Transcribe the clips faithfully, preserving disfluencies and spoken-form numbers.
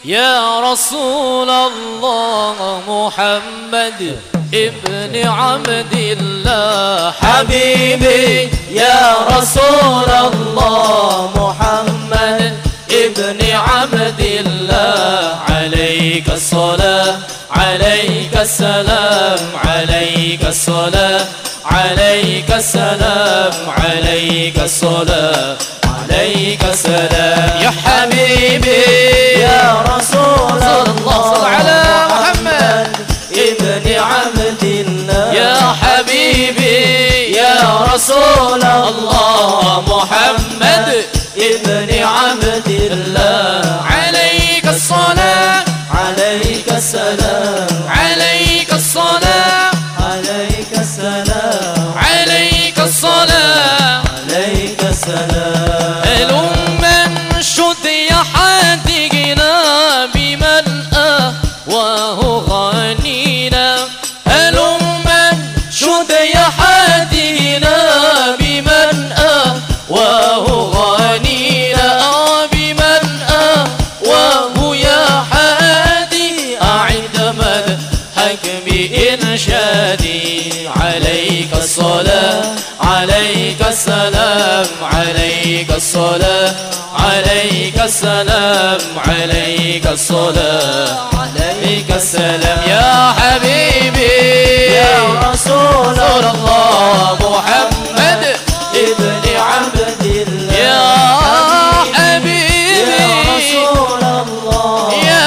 يا رسول الله محمد ابن عبد الله حبيبي يا رسول الله محمد ابن عبد الله عليك الصلاة عليك السلام عليك الصلاة عليك السلام عليك الصلاة عليك السلام يا حبيبي يا رسول الله صل على محمد ابن عبد الله يا حبيبي يا رسول الله محمد ابن عبد الله عليك الصلاة عليك السلام عليك الصلاة عليك السلام عليك الصلاة عليك السلام هلما شد يا حاتقنا بمن أهواه غنينا هلما شد يا حاتقنا بمن أهواه غنينا بمن أهواه يا حادي أعد مدحك بإنشادي عليك الصلاة عليك السلام عليك الصلاة عليك السلام عليك الصلاة عليك السلام يا حبيبي يا رسول الله محمد ابن عبد الله يا حبيبي يا رسول الله يا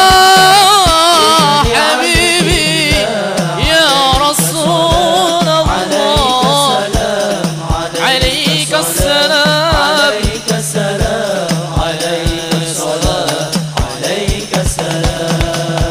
حبيبي يا رسول الله عليك السلام عليك السلام عليك الصلاة عليك السلام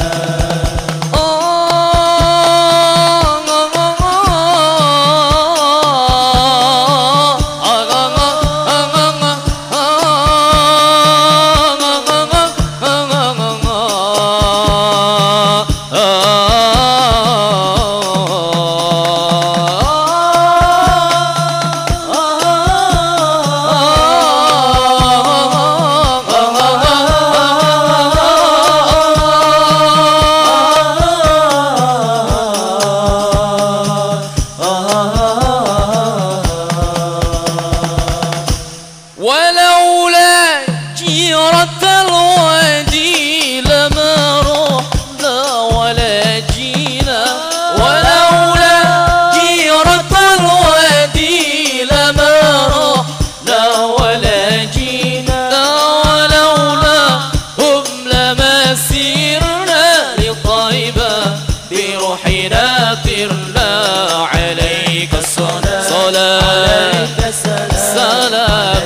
ولولا جيرة الوادي لما رحنا ولا جينا ولولا جيرة الوادي لما رحنا ولا جينا ولولا هم لما سيرنا لطيبة بروحنا طرنا عليك الصلاة صلاة سلام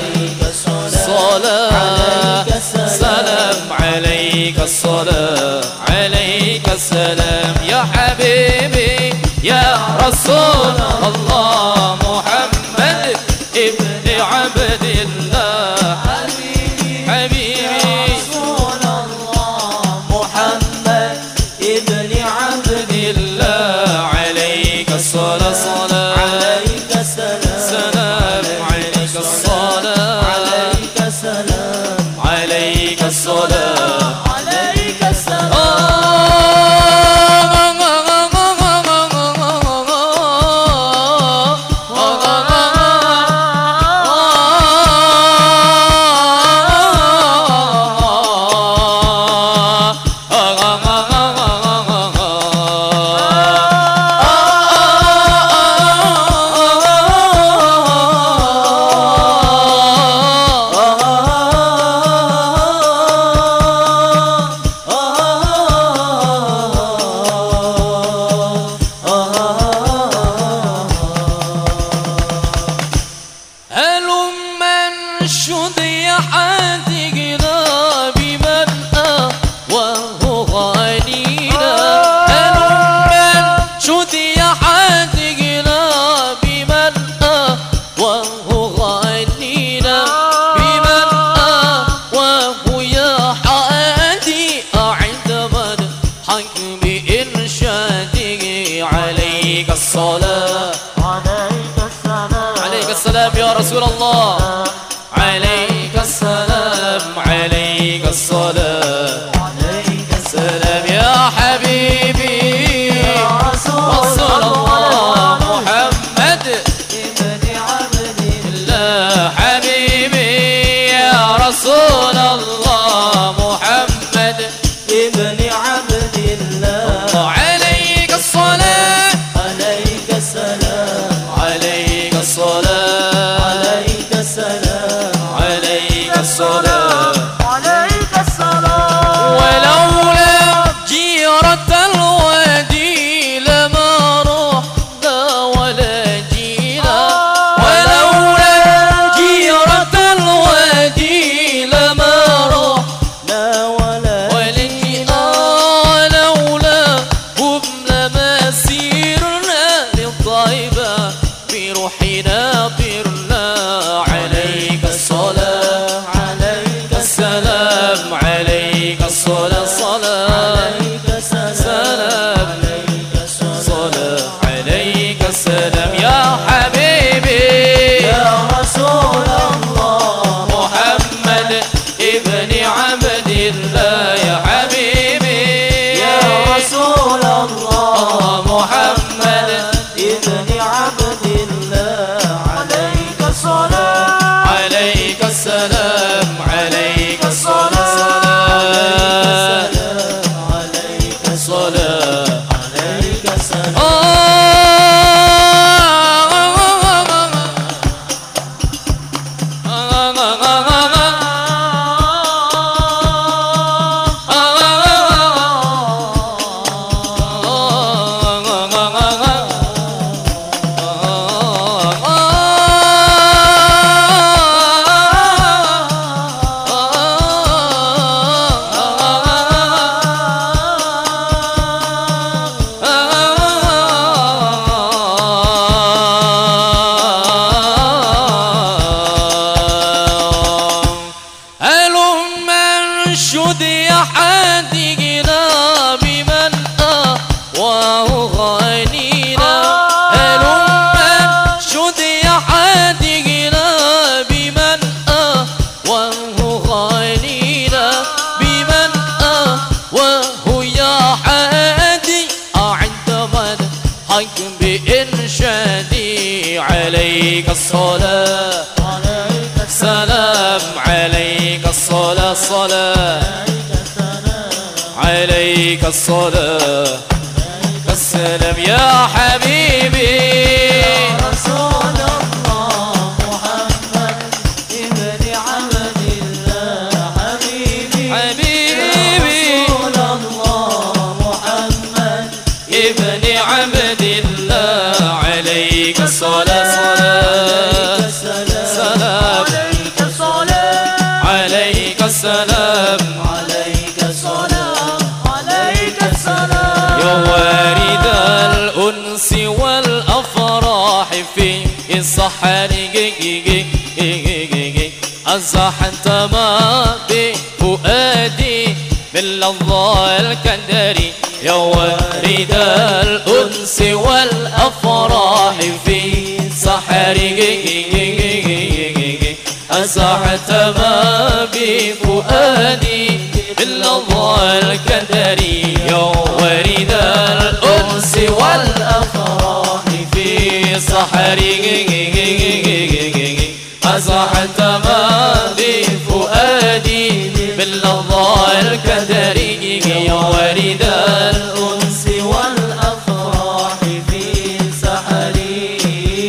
صلاة سلام عليك الصلاة عليك السلام يا حبيبي يا رسول الله محمد ابن عبد الله حبيبي حبيبي يا رسول الله محمد ابن عبد الله عليك الصلاة صلاة عليك السلام سلام عليك الصلاة عليك السلام عليك الصلاة عليك السلام شد يا حاتقنا بمن أهواه غنينا هلما شد يا حاتقنا بمن أهواه غنينا بمن أهواه يا حادي أعد مدحك بإرشادي عليك الصلاة عليك السلام عليك السلام يا رسول الله عليك السلام عليك الصلاة الله محمد ابن عبد الله عليك الصلاة عليك السلام عليك الصلاة عليك السلام عليك الصلاة عليك السلام ولولا جيرة الوادي لما رحنا ولا جينا ولولا جيرة الوادي لما رحنا لا ولا ولا جينا ولولا هم لما سيرنا للطيبة بروحنا طرنا عليك الصلاة عليك السلام عليك الصلاة صلاة عليك السلام عليك صلاة عليك السلام يا حبيبي يا رسول الله محمد ابن عبد الله يا حبيبي يا رسول الله محمد ابن عبد الله عليك الصلاة عليك السلام عليك الصلاة عليك السلام صلاة عليك السلام هلم انشد يا حادقنا بمن أهواه غنينا هلم انشد يا حادقنا بمن أهواه غنينا بمن أهواه يا حادي أعد مدحك بإنشادي عليك الصلاة عليك سلام عليك الصلاة صلاة عليك الصلاة السلام يا حبيبي رسول الله محمد ابن عبد الله حبيبي حبيبي رسول الله محمد ابن عبد الله عليك الصلاة صلاة سلام عليك الصلاة عليك السلام عليك الصلاة عليك السلام يا وارد الأنس والأفراح في الصحن أزحت ما بفؤادي باللظى الكدري يا وارد الأنس والأفراح في صحري أزحت ما بفؤادي باللظى الكدري يا وارد الأنس والأفراح في صحري أزحت ما بفؤادي باللظى الكدري يا وارد الأنس والأفراح في سحري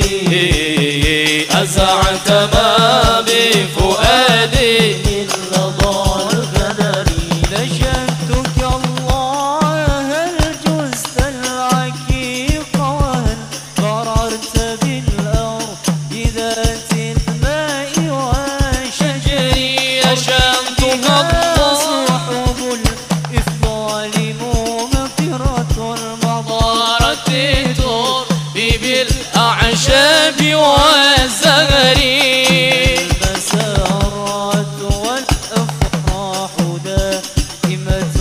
أزعت ما بفؤادي بالرضا القدري نشدتك الله هل جزت العكيق وهل قررت بالأرض ذات الماء والشجر نشدتك الله صحب الإفضال مغفرة المضارة طارت تربي بالأعشاب والزهر المسارات والأفراح دائمة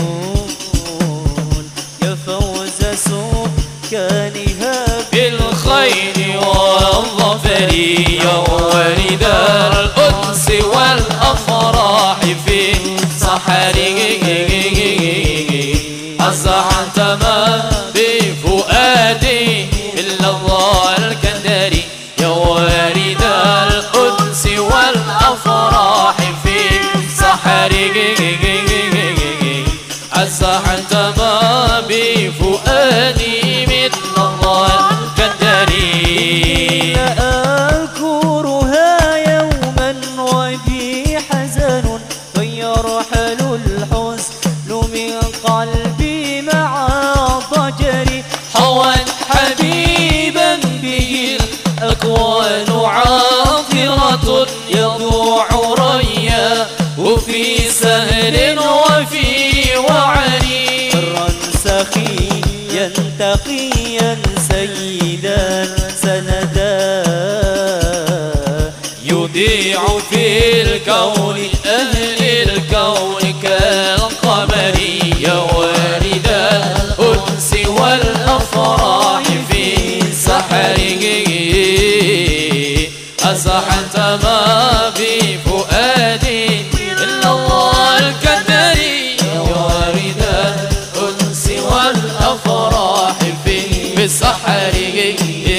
يا فوز سكانها بالخير والظفر يا وارد الأنس والأفراح في صحري أزحت ما بفؤادي اللظى الكدري يا وارد الأنس والأفراح في سهل وفي وعلي برا سخيا تقيا سيدا سندا يضيع في الكون أهل الكون كالقمر يوارد الأنس والأفراح في سحره أزحت ما بفؤادي إلا الله الكدري يوارد الأنس والأفراح في سحره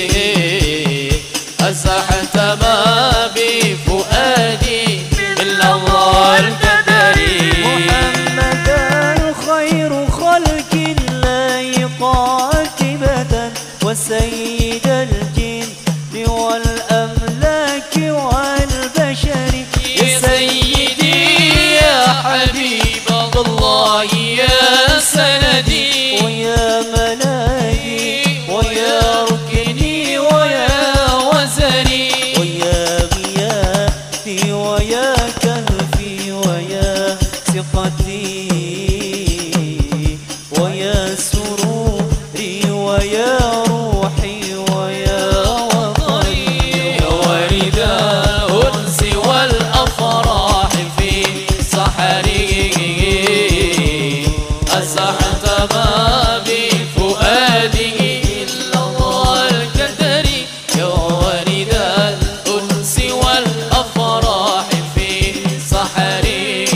أزحت ما بفؤادي إلا الله الكدري محمدا خير خلق الله قاتبة وسيد الجن والأملاك والبشر يا سيدي يا حبيب الله يا سندي ويا ملاذي ويا ركني ويا وزري ويا غياثي ويا كهفي ويا ثقتي ويا سروري ويا روحي ويا وطني ورد الأنس والأفراح في سحره أزحت ما بفؤاده إلا الله الكدري ورد الأنس والأفراح في سحره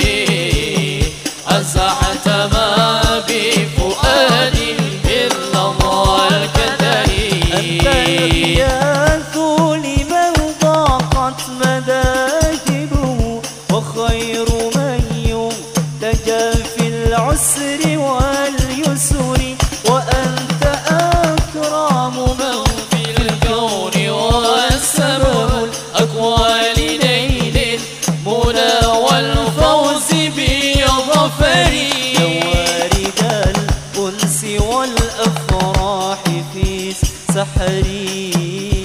أزحت ما بفؤاده إلا الله الكدري أنت الغياث لمن ضاقت مذاهبه وخير من يمتجى في العسر واليسر وأنت أكرم من في الكون والسماء الأكوان ليل المنى والفوز بظفري وارد الأنس والأفراح في سحري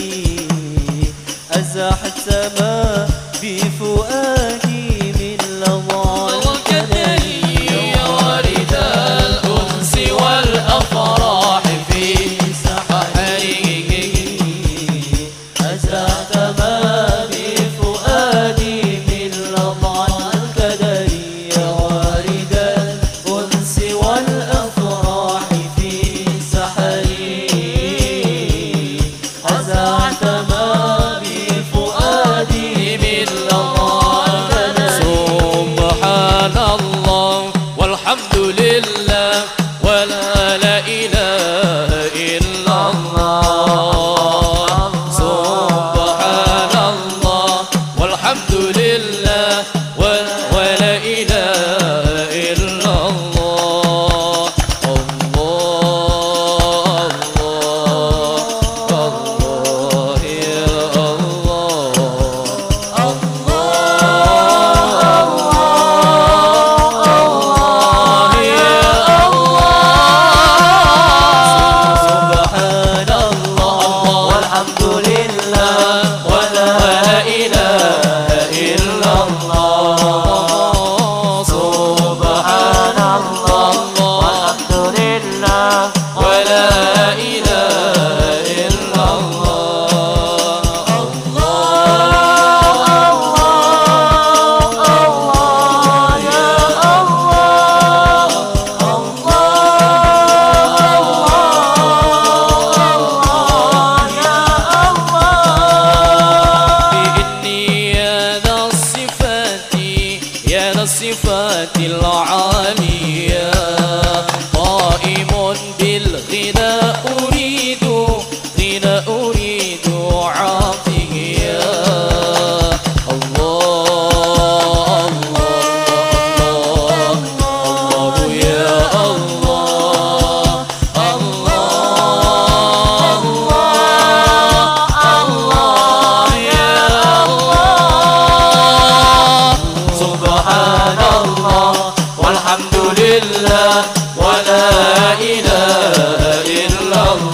أزحت ما بفؤادي من لظى الكدري ورد الأنس والأفراح في سحره أزحت ما بفؤادي من لظى الكدري وارد الأنس والأفراح في سحري أزحت ما بفؤادي من لظى الكدري سبحان الله والحمد لله ولا لا إله إلا الله سبحان الله والحمد لله ولا إله إلا الله الله الله الله يا سبحان الله والحمد لله ولا إله إلا الله سبحان الله والحمد لله ولا إله إلا الله بإني يا ذا الصفات يا ذا الصفات العالية قائم بالغنى أريد غنى أريد عاطية الله الله الله يا الله الله الله يا الله سبحان الله والحمد لله ولا إله إلا الله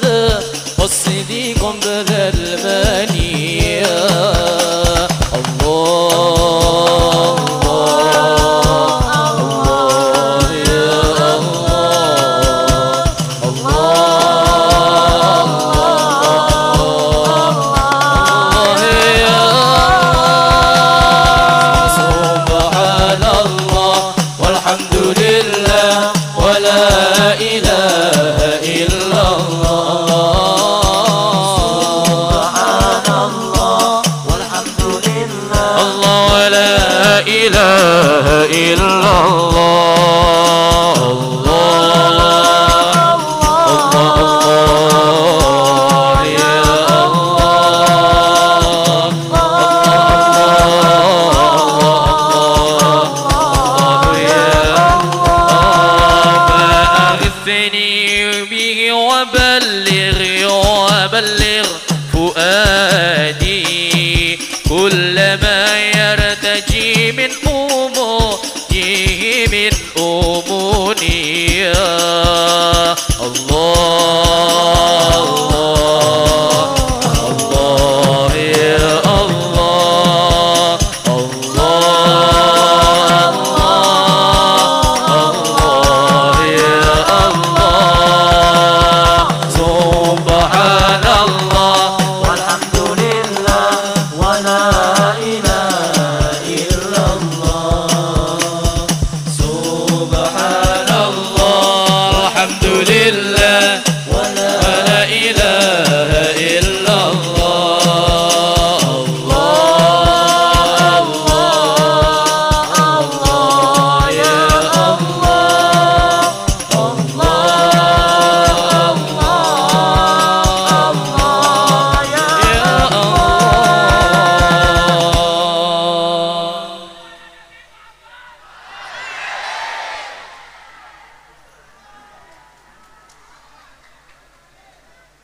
الصدق والصديق بذا المنية. الله الله يا الله الله يا سبحان الله والحمد لله ولا إله إلا الله. سبحان الله والحمد لله الله ولا إله إلا الله. الله الله يا الله الله يا الله. أغثني به وبلغ وبلغ فؤادي كل ما يرتجي من أموره من أموني.